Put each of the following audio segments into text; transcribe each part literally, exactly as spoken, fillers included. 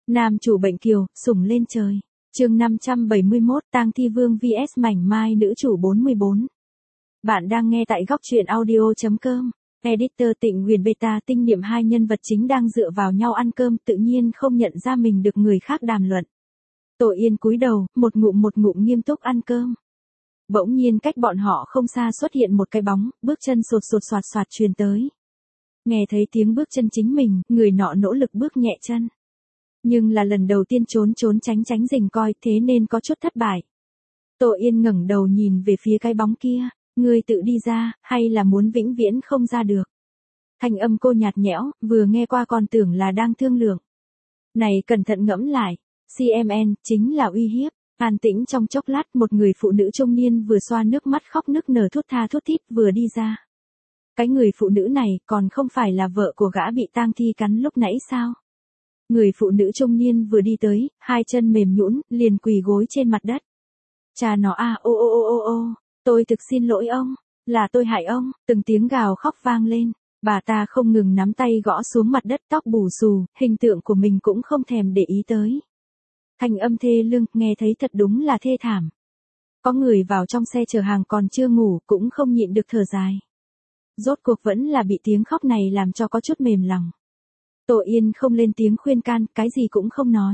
Nam chủ bệnh kiều, sủng lên trời. Chương năm trăm bảy mươi mốt, Tang Thi Vương vs Mảnh Mai nữ chủ bốn mươi bốn. Bạn đang nghe tại góc truyện audio chấm com. Editor Tịnh Huyền Beta tinh niệm hai nhân vật chính đang dựa vào nhau ăn cơm tự nhiên không nhận ra mình được người khác đàm luận. Tổ Yên cúi đầu, một ngụm một ngụm nghiêm túc ăn cơm. Bỗng nhiên cách bọn họ không xa xuất hiện một cái bóng, bước chân sột sột soạt soạt truyền tới. Nghe thấy tiếng bước chân chính mình, người nọ nỗ lực bước nhẹ chân. Nhưng là lần đầu tiên trốn trốn tránh tránh rình coi thế nên có chút thất bại. Tổ Yên ngẩng đầu nhìn về phía cái bóng kia, ngươi tự đi ra, hay là muốn vĩnh viễn không ra được. Thanh âm cô nhạt nhẽo, vừa nghe qua còn tưởng là đang thương lượng. Này cẩn thận ngẫm lại, xê em en chính là uy hiếp. An tĩnh trong chốc lát một người phụ nữ trung niên vừa xoa nước mắt khóc nức nở thút tha thút thít vừa đi ra. Cái người phụ nữ này còn không phải là vợ của gã bị tang thi cắn lúc nãy sao? Người phụ nữ trung niên vừa đi tới, hai chân mềm nhũn, liền quỳ gối trên mặt đất. Cha nó a, ô ô ô ô ô, tôi thực xin lỗi ông, là tôi hại ông, từng tiếng gào khóc vang lên. Bà ta không ngừng nắm tay gõ xuống mặt đất, tóc bù xù, hình tượng của mình cũng không thèm để ý tới. Thanh âm thê lương, nghe thấy thật đúng là thê thảm. Có người vào trong xe chở hàng còn chưa ngủ, cũng không nhịn được thở dài. Rốt cuộc vẫn là bị tiếng khóc này làm cho có chút mềm lòng. Tổ Yên không lên tiếng khuyên can, cái gì cũng không nói.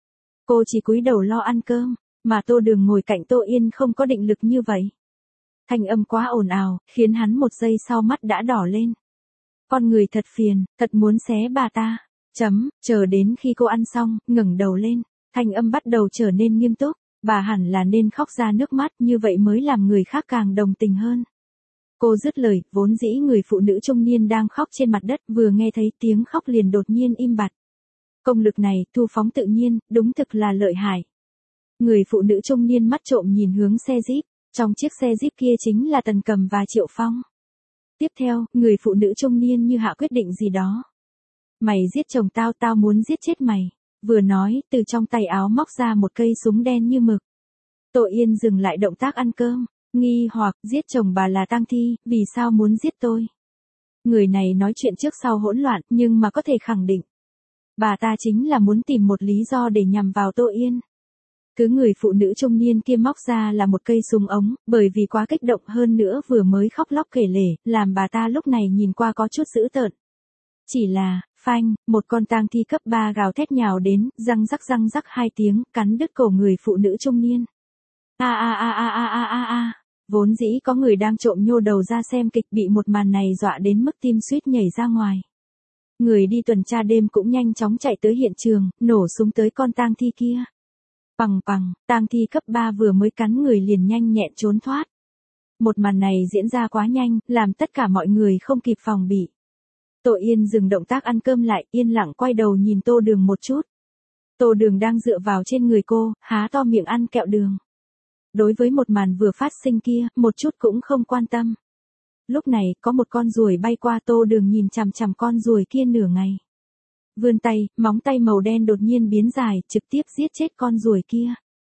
Cô chỉ cúi đầu lo ăn cơm, mà Tô Đường ngồi cạnh Tổ Yên không có định lực như vậy. Thanh âm quá ồn ào, khiến hắn một giây sau mắt đã đỏ lên. Con người thật phiền, thật muốn xé bà ta. Chấm, chờ đến khi cô ăn xong, ngẩng đầu lên. Thanh âm bắt đầu trở nên nghiêm túc, bà hẳn là nên khóc ra nước mắt, như vậy mới làm người khác càng đồng tình hơn. Cô dứt lời, vốn dĩ người phụ nữ trung niên đang khóc trên mặt đất vừa nghe thấy tiếng khóc liền đột nhiên im bặt. Công lực này, thu phóng tự nhiên, đúng thực là lợi hại. Người phụ nữ trung niên mắt trộm nhìn hướng xe Jeep, trong chiếc xe Jeep kia chính là Tần Cầm và Triệu Phong. Tiếp theo, người phụ nữ trung niên như hạ quyết định gì đó. Mày giết chồng tao, tao muốn giết chết mày. Vừa nói, từ trong tay áo móc ra một cây súng đen như mực. Tổ Yên dừng lại động tác ăn cơm, nghi hoặc, giết chồng bà là tang thi, vì sao muốn giết tôi? Người này nói chuyện trước sau hỗn loạn, nhưng mà có thể khẳng định. Bà ta chính là muốn tìm một lý do để nhằm vào Tổ Yên. Cứ người phụ nữ trung niên kia móc ra là một cây súng ống, bởi vì quá kích động hơn nữa vừa mới khóc lóc kể lể, làm bà ta lúc này nhìn qua có chút dữ tợn. Chỉ là, phanh, một con tang thi cấp ba gào thét nhào đến, răng rắc răng rắc hai tiếng, cắn đứt cổ người phụ nữ trung niên. A a a a a a a a. Vốn dĩ có người đang trộm nhô đầu ra xem kịch bị một màn này dọa đến mức tim suýt nhảy ra ngoài. Người đi tuần tra đêm cũng nhanh chóng chạy tới hiện trường, nổ súng tới con tang thi kia. Pằng pằng, tang thi cấp ba vừa mới cắn người liền nhanh nhẹn trốn thoát. Một màn này diễn ra quá nhanh, làm tất cả mọi người không kịp phòng bị. Tổ Yên dừng động tác ăn cơm lại, yên lặng quay đầu nhìn Tô Đường một chút. Tô Đường đang dựa vào trên người cô, há to miệng ăn kẹo đường. Đối với một màn vừa phát sinh kia, một chút cũng không quan tâm. Lúc này, có một con ruồi bay qua, Tô Đường nhìn chằm chằm con ruồi kia nửa ngày. Vươn tay, móng tay màu đen đột nhiên biến dài, trực tiếp giết chết con ruồi kia.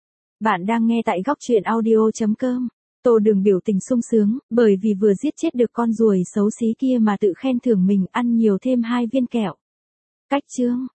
Bạn đang nghe tại góc truyện audio chấm com. Tô Đường biểu tình sung sướng, bởi vì vừa giết chết được con ruồi xấu xí kia mà tự khen thưởng mình ăn nhiều thêm hai viên kẹo. Cách chương,